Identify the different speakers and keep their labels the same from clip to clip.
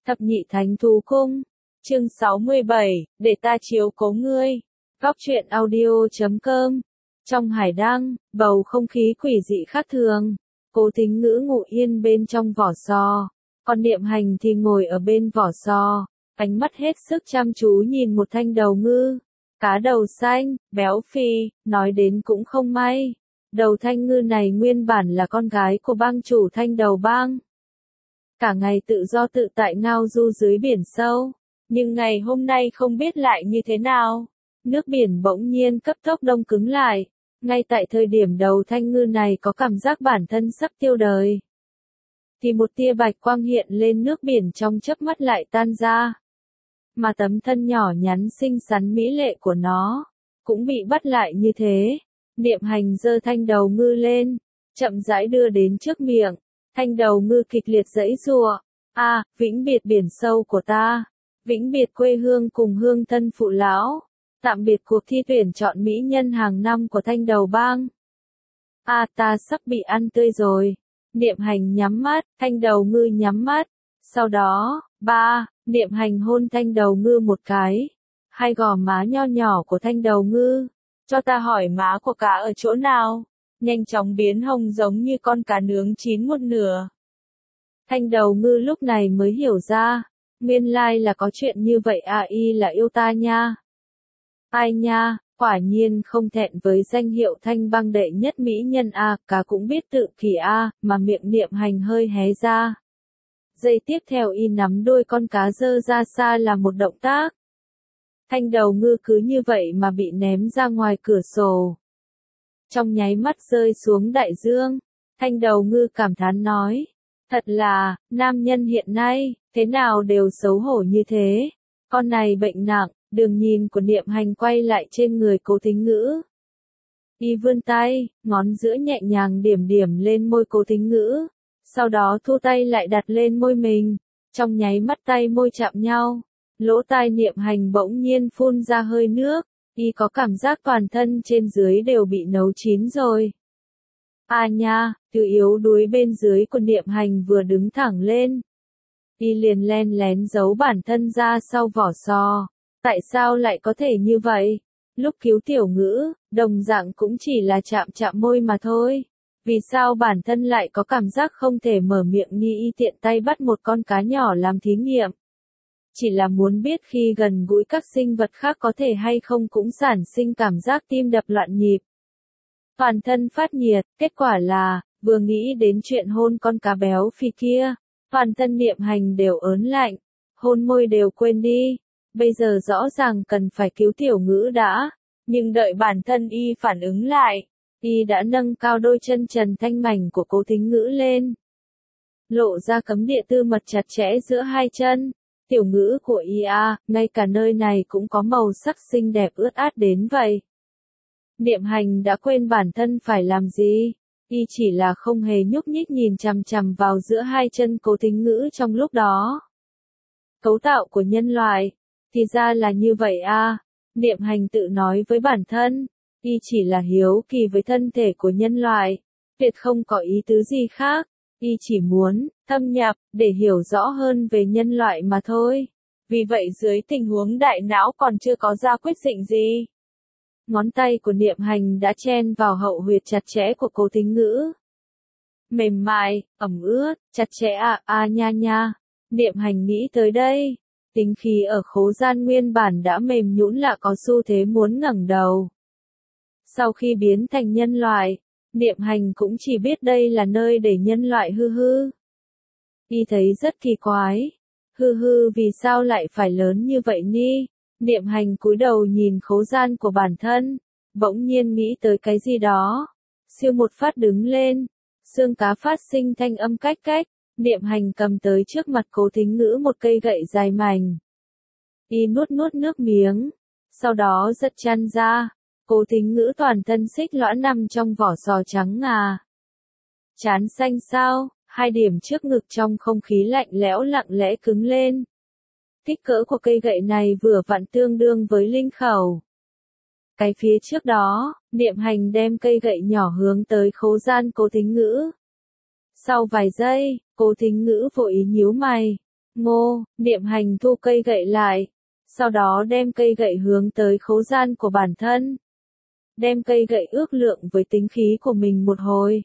Speaker 1: Thập nhị thánh thú cung. Chương 67, để ta chiếu cố ngươi. Góc truyện audio.com. Trong hải đăng, bầu không khí quỷ dị khác thường. Cố Thính Ngữ ngủ yên bên trong vỏ sò, còn Niệm Hành thì ngồi ở bên vỏ sò, ánh mắt hết sức chăm chú nhìn một thanh đầu ngư. Cá đầu xanh, béo phì, nói đến cũng không may. Đầu thanh ngư này nguyên bản là con gái của bang chủ Thanh Đầu Bang. Cả ngày tự do tự tại ngao du dưới biển sâu, nhưng ngày hôm nay không biết lại như thế nào. Nước biển bỗng nhiên cấp tốc đông cứng lại, ngay tại thời điểm đầu thanh ngư này có cảm giác bản thân sắp tiêu đời. Thì một tia bạch quang hiện lên nước biển trong chớp mắt lại tan ra. Mà tấm thân nhỏ nhắn xinh xắn mỹ lệ của nó, cũng bị bắt lại như thế. Niệm Hành giơ thanh đầu ngư lên, chậm rãi đưa đến trước miệng. Thanh đầu ngư kịch liệt giãy giụa. Vĩnh biệt biển sâu của ta. Vĩnh biệt quê hương cùng hương thân phụ lão. Tạm biệt cuộc thi tuyển chọn mỹ nhân hàng năm của Thanh Đầu Bang. Ta sắp bị ăn tươi rồi. Niệm Hành nhắm mắt, thanh đầu ngư nhắm mắt. Sau đó, Niệm Hành hôn thanh đầu ngư một cái. Hai gò má nho nhỏ của thanh đầu ngư. Cho ta hỏi má của cá ở chỗ nào? Nhanh chóng biến hồng giống như con cá nướng chín một nửa. Thanh đầu ngư lúc này mới hiểu ra, nguyên lai là có chuyện như vậy y là yêu ta nha. Ai nha, quả nhiên không thẹn với danh hiệu Thanh Bang đệ nhất mỹ nhân cá cũng biết tự kỷ mà miệng Niệm Hành hơi hé ra. Giây tiếp theo y nắm đuôi con cá giơ ra xa là một động tác. Thanh đầu ngư cứ như vậy mà bị ném ra ngoài cửa sổ. Trong nháy mắt rơi xuống đại dương, thanh đầu ngư cảm thán nói. Thật là, nam nhân hiện nay, thế nào đều xấu hổ như thế. Con này bệnh nặng, đường nhìn của Niệm Hành quay lại trên người Cố Thính Ngữ. Y vươn tay, ngón giữa nhẹ nhàng điểm điểm lên môi Cố Thính Ngữ. Sau đó thu tay lại đặt lên môi mình. Trong nháy mắt tay môi chạm nhau. Lỗ tai Niệm Hành bỗng nhiên phun ra hơi nước. Y có cảm giác toàn thân trên dưới đều bị nấu chín rồi. Nha, từ yếu đuối bên dưới của Niệm Hành vừa đứng thẳng lên. Y liền len lén giấu bản thân ra sau vỏ sò. Tại sao lại có thể như vậy? Lúc cứu Tiểu Ngữ, đồng dạng cũng chỉ là chạm chạm môi mà thôi. Vì sao bản thân lại có cảm giác không thể mở miệng như y tiện tay bắt một con cá nhỏ làm thí nghiệm? Chỉ là muốn biết khi gần gũi các sinh vật khác có thể hay không cũng sản sinh cảm giác tim đập loạn nhịp. Toàn thân phát nhiệt, kết quả là, vừa nghĩ đến chuyện hôn con cá béo phì kia, toàn thân Niệm Hành đều ớn lạnh, hôn môi đều quên đi. Bây giờ rõ ràng cần phải cứu Tiểu Ngữ đã, nhưng đợi bản thân y phản ứng lại, y đã nâng cao đôi chân trần thanh mảnh của Cố Thính Ngữ lên. Lộ ra cấm địa tư mật chặt chẽ giữa hai chân. Tiểu Ngữ của y ngay cả nơi này cũng có màu sắc xinh đẹp ướt át đến vậy. Niệm Hành đã quên bản thân phải làm gì, y chỉ là không hề nhúc nhích nhìn chằm chằm vào giữa hai chân Cố Thính Ngữ trong lúc đó. Cấu tạo của nhân loại, thì ra là như vậy Niệm Hành tự nói với bản thân, y chỉ là hiếu kỳ với thân thể của nhân loại, tuyệt không có ý tứ gì khác. Y chỉ muốn thâm nhập để hiểu rõ hơn về nhân loại mà thôi. Vì vậy dưới tình huống đại não còn chưa có ra quyết định gì, ngón tay của Niệm Hành đã chen vào hậu huyệt chặt chẽ của Cố Thính Ngữ. Mềm mại, ẩm ướt, chặt chẽ nha. Niệm Hành nghĩ tới đây, tính khí ở khố gian nguyên bản đã mềm nhũn lạ có xu thế muốn ngẩng đầu. Sau khi biến thành nhân loại, Niệm Hành cũng chỉ biết đây là nơi để nhân loại hư. Y thấy rất kỳ quái. Vì sao lại phải lớn như vậy ni? Niệm Hành cúi đầu nhìn khố gian của bản thân, bỗng nhiên nghĩ tới cái gì đó. Siêu một phát đứng lên, xương cá phát sinh thanh âm cách cách. Niệm Hành cầm tới trước mặt Cố Thính Ngữ một cây gậy dài mảnh. Y nuốt nước miếng, sau đó giật chăn ra. Cố Thính Ngữ toàn thân xích lõa nằm trong vỏ sò trắng ngà. Trán xanh xao, hai điểm trước ngực trong không khí lạnh lẽo lặng lẽ cứng lên. Kích cỡ của cây gậy này vừa vặn tương đương với linh khẩu. Cái phía trước đó, Niệm Hành đem cây gậy nhỏ hướng tới khố gian Cố Thính Ngữ. Sau vài giây, Cố Thính Ngữ vội nhíu mày. Ngô, Niệm Hành thu cây gậy lại. Sau đó đem cây gậy hướng tới khố gian của bản thân. Đem cây gậy ước lượng với tính khí của mình một hồi.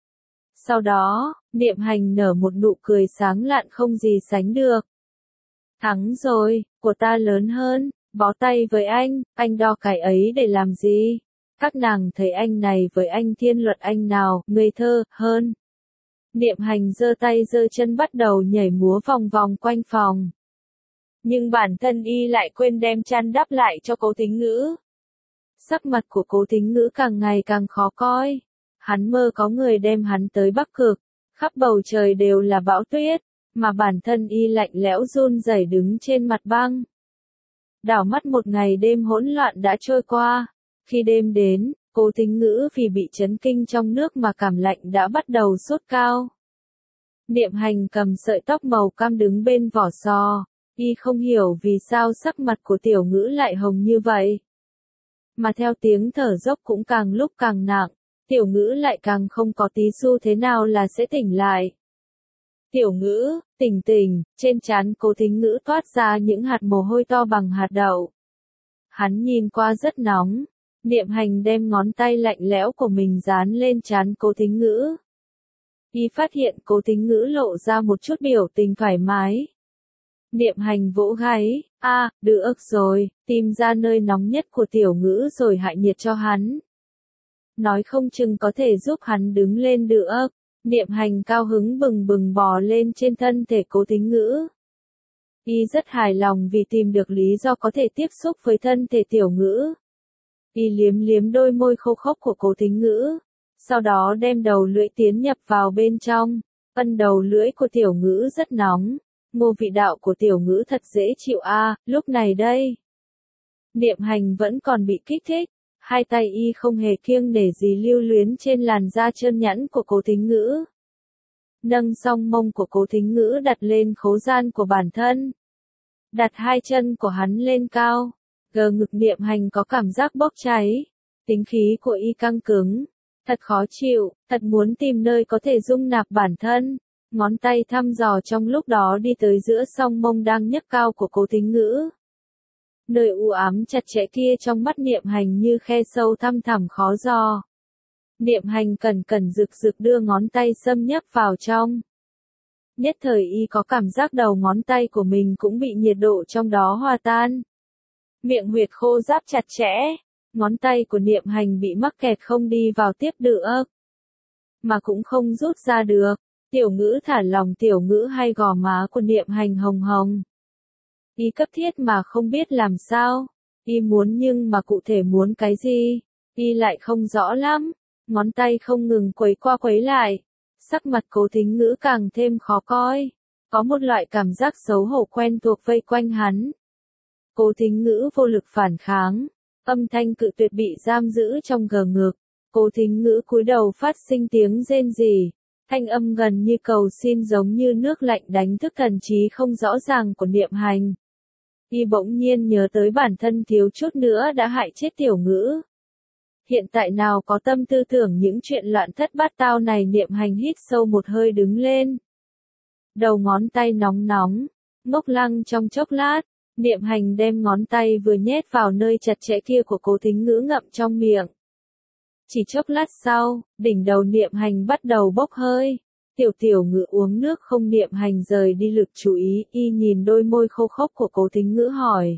Speaker 1: Sau đó, Niệm Hành nở một nụ cười sáng lạn không gì sánh được. Thắng rồi, của ta lớn hơn, bó tay với anh đo cái ấy để làm gì? Các nàng thấy anh này với anh Thiên Luật anh nào, ngây thơ, hơn. Niệm Hành giơ tay giơ chân bắt đầu nhảy múa vòng vòng quanh phòng. Nhưng bản thân y lại quên đem chăn đắp lại cho Cố Thính Ngữ. Sắc mặt của Cố Thính Ngữ càng ngày càng khó coi. Hắn mơ có người đem hắn tới Bắc Cực, khắp bầu trời đều là bão tuyết, mà bản thân y lạnh lẽo run rẩy đứng trên mặt băng. Đảo mắt một ngày đêm hỗn loạn đã trôi qua. Khi đêm đến, Cố Thính Ngữ vì bị chấn kinh trong nước mà cảm lạnh đã bắt đầu sốt cao. Niệm Hành cầm sợi tóc màu cam đứng bên vỏ sò, y không hiểu vì sao sắc mặt của Tiểu Ngữ lại hồng như vậy. Mà theo tiếng thở dốc cũng càng lúc càng nặng, Tiểu Ngữ lại càng không có tí xu thế nào là sẽ tỉnh lại. Tiểu Ngữ, tỉnh tỉnh, trên trán Cố Thính Ngữ toát ra những hạt mồ hôi to bằng hạt đậu. Hắn nhìn qua rất nóng. Niệm Hành đem ngón tay lạnh lẽo của mình dán lên trán Cố Thính Ngữ. Y phát hiện Cố Thính Ngữ lộ ra một chút biểu tình thoải mái. Niệm Hành vỗ gáy, được rồi, tìm ra nơi nóng nhất của Tiểu Ngữ rồi hạ nhiệt cho hắn. Nói không chừng có thể giúp hắn đứng lên được. Niệm Hành cao hứng bừng bừng bò lên trên thân thể Cố Thính Ngữ. Y rất hài lòng vì tìm được lý do có thể tiếp xúc với thân thể Tiểu Ngữ. Y liếm liếm đôi môi khô khốc của Cố Thính Ngữ, sau đó đem đầu lưỡi tiến nhập vào bên trong. Đầu lưỡi của Tiểu Ngữ rất nóng, ngô vị đạo của Tiểu Ngữ thật dễ chịu lúc này đây. Niệm Hành vẫn còn bị kích thích, hai tay y không hề kiêng nể gì lưu luyến trên làn da trơn nhẵn của Cố Thính Ngữ. Nâng song mông của Cố Thính Ngữ đặt lên khố gian của bản thân. Đặt hai chân của hắn lên cao. Ngực Niệm Hành có cảm giác bốc cháy. Tính khí của y căng cứng. Thật khó chịu, thật muốn tìm nơi có thể dung nạp bản thân. Ngón tay thăm dò trong lúc đó đi tới giữa song mông đang nhấc cao của Cố Thính Ngữ. Nơi u ám chặt chẽ kia trong mắt Niệm Hành như khe sâu thăm thẳm khó dò. Niệm Hành cẩn cẩn rực rực đưa ngón tay xâm nhấp vào trong. Nhất thời y có cảm giác đầu ngón tay của mình cũng bị nhiệt độ trong đó hòa tan. Miệng huyệt khô ráp chặt chẽ, ngón tay của Niệm Hành bị mắc kẹt không đi vào tiếp được, mà cũng không rút ra được. Tiểu Ngữ thả lòng Tiểu Ngữ hay gò má của Niệm Hành hồng hồng. Y cấp thiết mà không biết làm sao, y muốn nhưng mà cụ thể muốn cái gì, y lại không rõ lắm, ngón tay không ngừng quấy qua quấy lại. Sắc mặt Cố Thính Ngữ càng thêm khó coi, có một loại cảm giác xấu hổ quen thuộc vây quanh hắn. Cố Thính Ngữ vô lực phản kháng, âm thanh cự tuyệt bị giam giữ trong ngực. Cố Thính Ngữ cúi đầu phát sinh tiếng rên rỉ, thanh âm gần như cầu xin giống như nước lạnh đánh thức thần trí không rõ ràng của Niệm Hành. Y bỗng nhiên nhớ tới bản thân thiếu chút nữa đã hại chết Tiểu Ngữ. Hiện tại nào có tâm tư tưởng những chuyện loạn thất bát tao này. Niệm Hành hít sâu một hơi đứng lên. Đầu ngón tay nóng nóng, ngốc lăng trong chốc lát, Niệm Hành đem ngón tay vừa nhét vào nơi chặt chẽ kia của Cố Thính Ngữ ngậm trong miệng. Chỉ chốc lát sau, đỉnh đầu Niệm Hành bắt đầu bốc hơi. Tiểu Ngữ uống nước không. Niệm Hành rời đi lực chú ý, y nhìn đôi môi khô khốc của Cố Thính Ngữ hỏi.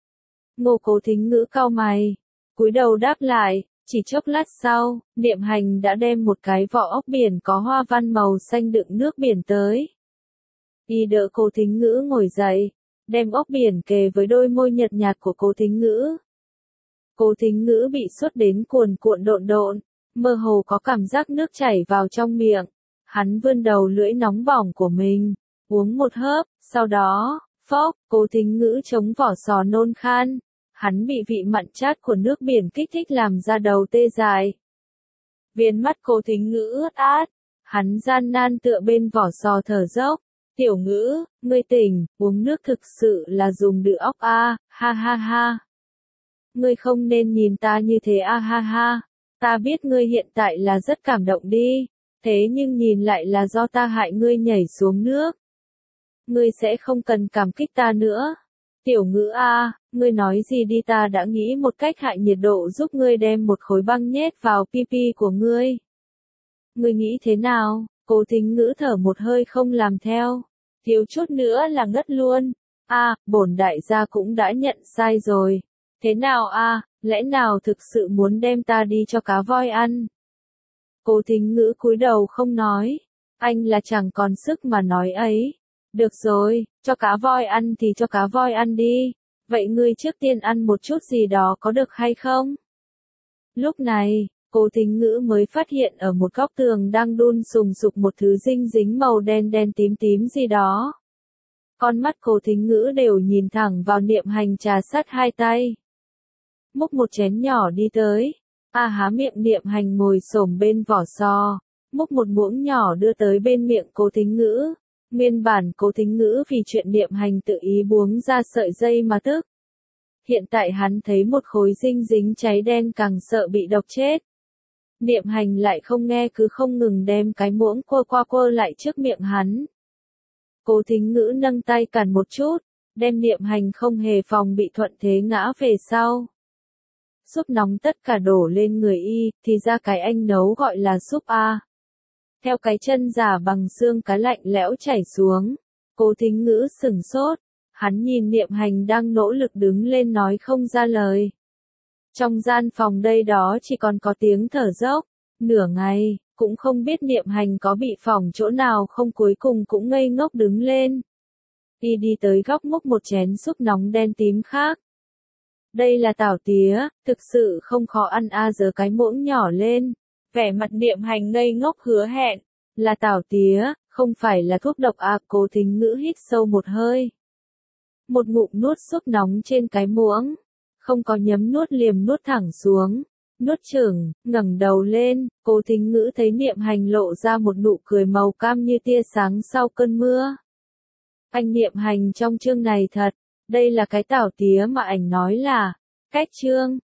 Speaker 1: Cố Thính Ngữ cau mày, cúi đầu đáp lại. Chỉ chốc lát sau, Niệm Hành đã đem một cái vỏ ốc biển có hoa văn màu xanh đựng nước biển tới. Y đỡ Cố Thính Ngữ ngồi dậy, đem ốc biển kề với đôi môi nhợt nhạt của Cố Thính Ngữ. Cố Thính Ngữ bị sốt đến cuồn cuộn độn, mơ hồ có cảm giác nước chảy vào trong miệng. Hắn vươn đầu lưỡi nóng bỏng của mình, uống một hớp, sau đó, phốc, Cố Thính Ngữ chống vỏ sò nôn khan. Hắn bị vị mặn chát của nước biển kích thích làm ra đầu tê dại. Viền mắt Cố Thính Ngữ ướt át, hắn gian nan tựa bên vỏ sò thở dốc. Tiểu Ngữ, ngươi tỉnh, uống nước thực sự là dùng đựa óc ha ha ha. Ngươi không nên nhìn ta như thế ha ha. Ta biết ngươi hiện tại là rất cảm động đi, thế nhưng nhìn lại là do ta hại ngươi nhảy xuống nước. ngươi sẽ không cần cảm kích ta nữa. Tiểu Ngữ a, ngươi nói gì đi, ta đã nghĩ một cách hạ nhiệt độ giúp ngươi đem một khối băng nhét vào pipi của ngươi. Ngươi nghĩ thế nào? Cố Thính Ngữ thở một hơi không làm theo. Thiếu chút nữa là ngất luôn. Bổn đại gia cũng đã nhận sai rồi. Thế nào lẽ nào thực sự muốn đem ta đi cho cá voi ăn? Cố Thính Ngữ cúi đầu không nói. Anh là chẳng còn sức mà nói ấy. Được rồi, cho cá voi ăn thì cho cá voi ăn đi. Vậy ngươi trước tiên ăn một chút gì đó có được hay không? Lúc này, Cố Thính Ngữ mới phát hiện ở một góc tường đang đun sùng sục một thứ dinh dính màu đen đen tím tím gì đó. Con mắt Cố Thính Ngữ đều nhìn thẳng vào Niệm Hành trà sát hai tay. Múc một chén nhỏ đi tới. Há miệng Niệm Hành ngồi xổm bên vỏ sò. Múc một muỗng nhỏ đưa tới bên miệng Cố Thính Ngữ. Nguyên bản Cố Thính Ngữ vì chuyện Niệm Hành tự ý buông ra sợi dây mà tức. Hiện tại hắn thấy một khối dinh dính cháy đen càng sợ bị độc chết. Niệm Hành lại không nghe cứ không ngừng đem cái muỗng quơ lại trước miệng hắn. Cố Thính Ngữ nâng tay cản một chút, đem Niệm Hành không hề phòng bị thuận thế ngã về sau. Súp nóng tất cả đổ lên người y, thì ra cái anh nấu gọi là súp Theo cái chân giả bằng xương cá lạnh lẽo chảy xuống, Cố Thính Ngữ sửng sốt, hắn nhìn Niệm Hành đang nỗ lực đứng lên nói không ra lời. Trong gian phòng đây đó chỉ còn có tiếng thở dốc, nửa ngày, cũng không biết Niệm Hành có bị phỏng chỗ nào không, cuối cùng cũng ngây ngốc đứng lên. Đi tới góc múc một chén súp nóng đen tím khác. Đây là tảo tía, thực sự không khó ăn giơ cái muỗng nhỏ lên. Vẻ mặt Niệm Hành ngây ngốc hứa hẹn, là tảo tía, không phải là thuốc độc Cố Thính Ngữ hít sâu một hơi. Một ngụm nuốt súp nóng trên cái muỗng, không có nhấm nuốt liềm nuốt thẳng xuống. Nuốt chửng, ngẩng đầu lên, Cố Thính Ngữ thấy Niệm Hành lộ ra một nụ cười màu cam như tia sáng sau cơn mưa. Anh Niệm Hành trong chương này thật, đây là cái tảo tía mà ảnh nói là, cách chương.